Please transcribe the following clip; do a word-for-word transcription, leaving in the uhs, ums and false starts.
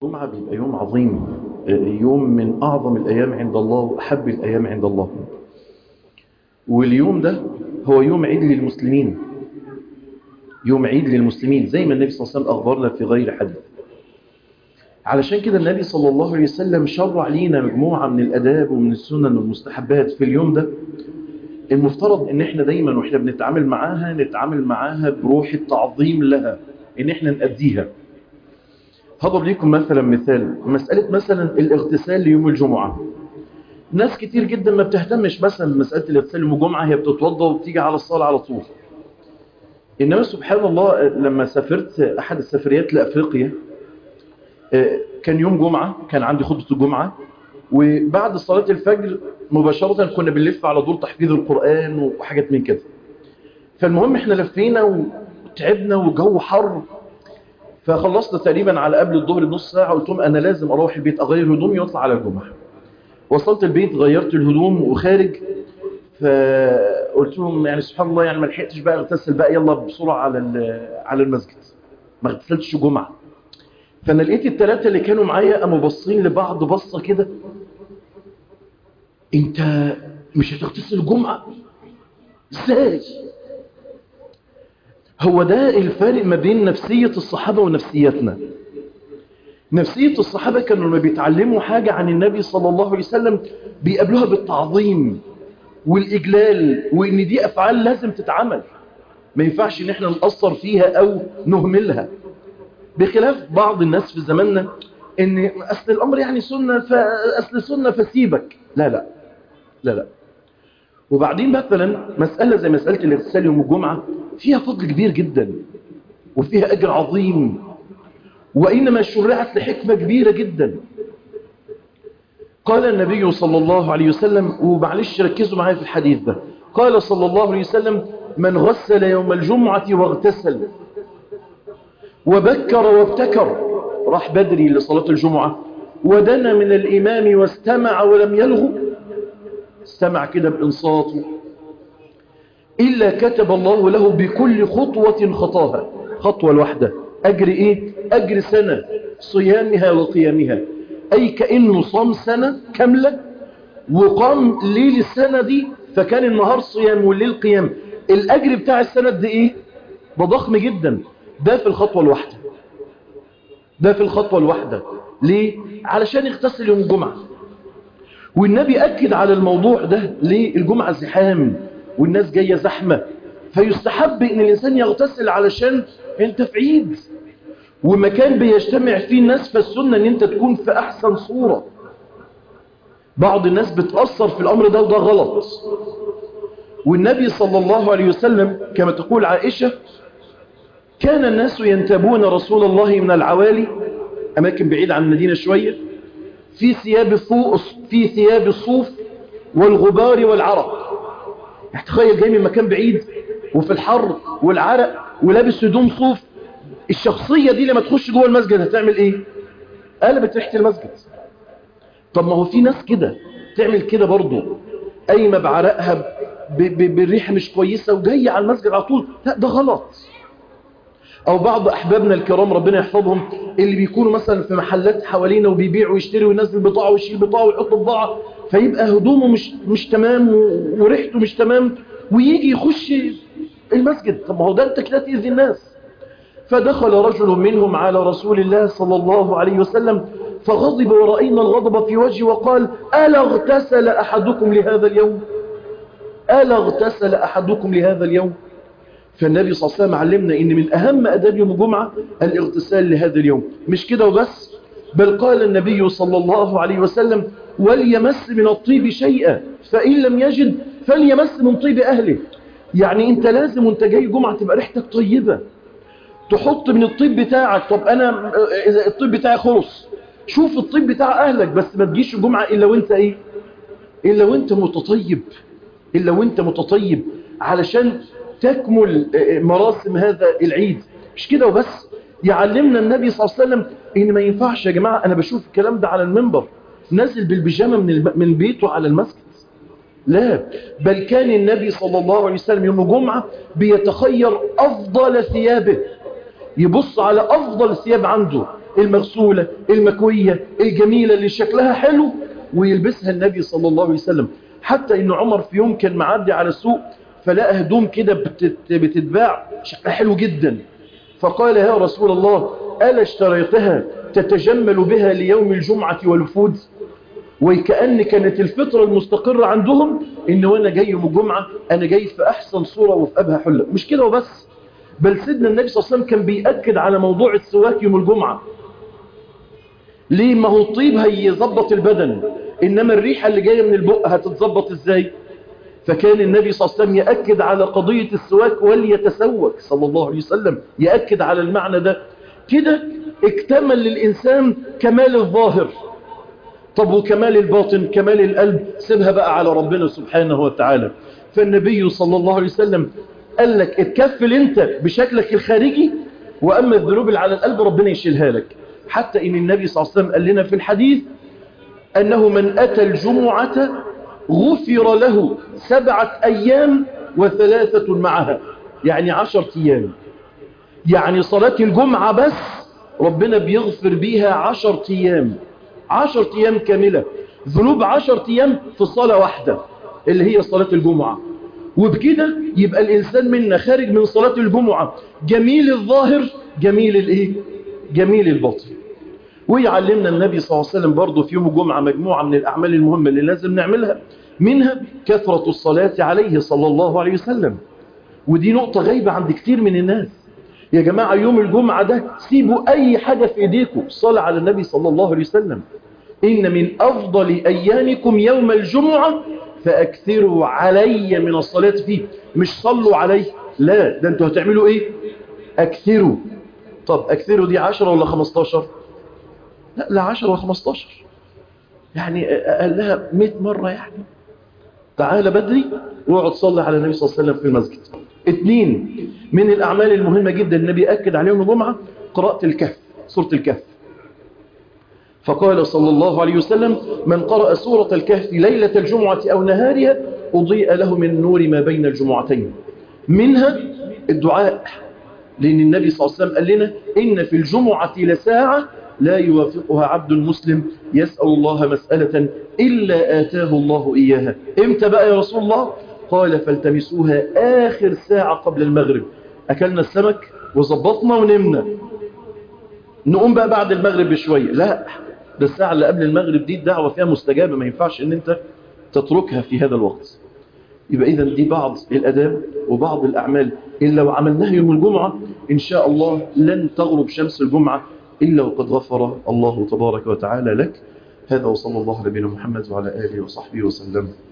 الجمعة بيبقى يوم عظيم، يوم من أعظم الأيام عند الله وأحب الأيام عند الله. واليوم ده هو يوم عيد للمسلمين، يوم عيد للمسلمين زي ما النبي صلى الله عليه وسلم أخبرنا في غير حديث. علشان كده النبي صلى الله عليه وسلم شرع لينا مجموعة من الأداب ومن السنن والمستحبات في اليوم ده. المفترض ان احنا دايما واحنا بنتعامل معاها نتعامل معاها بروح التعظيم لها، ان احنا نأديها. هضرب لكم مثلا مثال مسألة مثلا الاغتسال ليوم الجمعة. ناس كتير جدا ما بتهتمش مثلا بمسألة الاغتسال يوم الجمعة، هي بتتوضى وبتيجي على الصلاة على طول. إنما سبحان الله لما سافرت أحد السفريات لأفريقيا كان يوم جمعة، كان عندي خطبة الجمعة، وبعد صلاة الفجر مباشرة كنا بنلف على دور تحفيظ القرآن وحاجات من كده. فالمهم احنا لفينا وتعبنا وجو حر، فخلصنا تقريبا على قبل الظهر بنص ساعة. قلت لهم أنا لازم أروح البيت أغير هدومي وأطلع على الجمعة. وصلت البيت غيرت الهدوم وخارج، فقلت لهم يعني سبحان الله يعني ما لحقتش بقى اغتسل بقى، يلا بسرعة على على المسجد، ما اغتسلتش جمعة. فأنا لقيت الثلاثة اللي كانوا معايا قاموا باصين لبعض بصة كده، أنت مش هتغتسل الجمعة ازاي؟ هو ده الفارق ما بين نفسية الصحابة ونفسيتنا. نفسية الصحابة كانوا لما بيتعلموا حاجة عن النبي صلى الله عليه وسلم بيقابلوها بالتعظيم والإجلال، وإن دي أفعال لازم تتعمل، ما ينفعش إن احنا نقصر فيها أو نهملها. بخلاف بعض الناس في زماننا إن أصل الأمر يعني سنة فأصل سنة فسيبك. لا لا لا لا. وبعدين مثلا مسألة زي مسألة الاغتسال يوم الجمعة فيها فضل كبير جدا وفيها أجر عظيم، وإنما شرعت لحكمة كبيرة جدا. قال النبي صلى الله عليه وسلم، ومعلش ركزوا معايا في الحديث ده، قال صلى الله عليه وسلم: من غسل يوم الجمعة واغتسل وبكر وابتكر، راح بدري لصلاة الجمعة ودنا من الإمام واستمع ولم يلغو، استمع كده بإنصاته، إلا كتب الله له بكل خطوة خطاها، خطوة الواحدة أجر إيه؟ أجر سنة صيامها وقيامها، أي كأنه صام سنة كاملة وقام ليل السنة دي، فكان النهار صيام والليل قيام. الأجر بتاع السنة دي إيه؟ ده ضخم جدا. ده في الخطوة الواحدة، ده في الخطوة الواحدة. ليه؟ علشان يغتسل يوم الجمعة. والنبي أكد على الموضوع ده. ليه؟ الجمعة زحام والناس جاية زحمة، فيستحب ان الانسان يغتسل علشان انت في عيد ومكان بيجتمع فيه الناس، فالسنة ان انت تكون في احسن صورة. بعض الناس بتأثر في الامر ده وده غلط. والنبي صلى الله عليه وسلم كما تقول عائشة: كان الناس ينتابون رسول الله من العوالي، اماكن بعيدة عن المدينة شوية، في ثياب في ثياب الصوف والغبار والعرق. تخيل جاي من مكان بعيد وفي الحر والعرق ولابس هدوم صوف، الشخصية دي لما تخش جوه المسجد هتعمل ايه؟ قلبت ريحة المسجد. طب ما هو في ناس كده تعمل كده برضه، قايمة بعرقها بالريحة مش كويسة وجاية على المسجد على طول، لا ده غلط. او بعض احبابنا الكرام ربنا يحفظهم اللي بيكونوا مثلا في محلات حوالينا وبيبيع ويشتري وينزل بضاعة ويشيل بضاعة ويحط بضاعة، فيبقى هدومه مش مش تمام وريحته مش تمام ويجي يخش المسجد. طب ما هو ده انت كده تأذي الناس. فدخل رجل منهم على رسول الله صلى الله عليه وسلم فغضب ورأينا الغضب في وجهه وقال: ألا اغتسل أحدكم لهذا اليوم؟ ألا اغتسل أحدكم لهذا اليوم؟ فالنبي صلى الله عليه وسلم علمنا ان من اهم اداب يوم الجمعة الاغتسال لهذا اليوم. مش كده وبس، بل قال النبي صلى الله عليه وسلم: وليمس من الطيب شيئا فإن لم يجد فليمس من طيب أهله. يعني انت لازم وانت جاي جمعة تبقى ريحتك طيبة، تحط من الطيب بتاعك. طب انا اذا الطيب بتاعي خلص، شوف الطيب بتاع اهلك، بس ما تجيش الجمعة الا وانت ايه؟ الا وانت متطيب، الا وانت متطيب علشان تكمل مراسم هذا العيد. مش كده وبس، يعلمنا النبي صلى الله عليه وسلم ان ما ينفعش يا جماعة، انا بشوف الكلام ده على المنبر، نازل بالبيجامة من من بيته على المسجد. لا، بل كان النبي صلى الله عليه وسلم يوم الجمعة بيتخير افضل ثيابه، يبص على افضل ثياب عنده، المغسولة المكوية الجميلة اللي شكلها حلو، ويلبسها النبي صلى الله عليه وسلم. حتى إن عمر في يوم كان معدي على السوق فلقى هدوم كده بتتباع شكلها حلو جدا، فقال يا رسول الله ألا اشتريتها تتجمل بها ليوم الجمعة والوفود؟ وكأن كانت الفطرة المستقرة عندهم إن وأنا جاي يوم الجمعة أنا جاي في أحسن صورة وفي أبهى حلة. مش كده وبس، بل سيدنا النبي صلى الله عليه وسلم كان بيأكد على موضوع السواك يوم الجمعة. ليه؟ ما هو الطيب هيظبط البدن، إنما الريحة اللي جاية من البق هتتظبط إزاي؟ فكان النبي صلى الله عليه وسلم يأكد على قضية السواك وليتسوك صلى الله عليه وسلم، يأكد على المعنى ده. كده اكتمل للإنسان كمال الظاهر. طب وكمال الباطن، كمال القلب، سيبها بقى على ربنا سبحانه وتعالى. فالنبي صلى الله عليه وسلم قال لك اتكفل انت بشكلك الخارجي، وأما الذنوب اللي على القلب ربنا يشيلها لك. حتى إن النبي صلى الله عليه وسلم قال لنا في الحديث أنه من أتى الجمعة غفر له سبعة أيام وثلاثة معها، يعني عشر أيام. يعني صلاة الجمعة بس ربنا بيغفر بيها عشر أيام، عشر أيام كاملة، ذنوب عشر أيام في صلاة واحدة اللي هي صلاة الجمعة. وبكده يبقى الإنسان منا خارج من صلاة الجمعة جميل الظاهر جميل الإيه؟ جميل الباطن. ويعلمنا النبي صلى الله عليه وسلم برضو في يوم الجمعة مجموعة من الأعمال المهمة اللي لازم نعملها، منها كثرة الصلاة عليه صلى الله عليه وسلم. ودي نقطة غايبة عند كتير من الناس. يا جماعة يوم الجمعة ده سيبوا أي حاجة في إيديكم، صلى على النبي صلى الله عليه وسلم. إن من أفضل أيامكم يوم الجمعة فأكثروا علي من الصلاة فيه. مش صلوا عليه، لا، ده أنتوا هتعملوا إيه؟ أكثروا. طب أكثروا دي عشرة ولا خمستاشر؟ لا لا، عشرة وخمستاشر، يعني قال لها مئة مرة. يعني تعال بدري واقعد صلي على النبي صلى الله عليه وسلم في المسجد. اثنين من الأعمال المهمة جدا النبي أكد عليهم الجمعة قراءة الكهف، سورة الكهف. فقال صلى الله عليه وسلم من قرأ سورة الكهف ليلة الجمعة أو نهارها أضيء له من نور ما بين الجمعتين. منها الدعاء، لأن النبي صلى الله عليه وسلم قال لنا إن في الجمعة لساعة لا يوافقها عبد مسلم يسأل الله مسألة إلا آتاه الله إياها. إمتى بقى يا رسول الله؟ قال فالتمسوها آخر ساعة قبل المغرب. أكلنا السمك وزبطنا ونمنا، نقوم بقى بعد المغرب بشوية؟ لا، ده الساعة اللي قبل المغرب دي الدعوة فيها مستجابة، ما ينفعش ان انت تتركها في هذا الوقت. يبقى إذن دي بعض الأداب وبعض الأعمال اللي لو عملناها يوم الجمعة إن شاء الله لن تغرب شمس الجمعة إلا وقد غفر الله تبارك وتعالى لك. هذا وصلى الله على نبينا محمد وعلى آله وصحبه وسلم.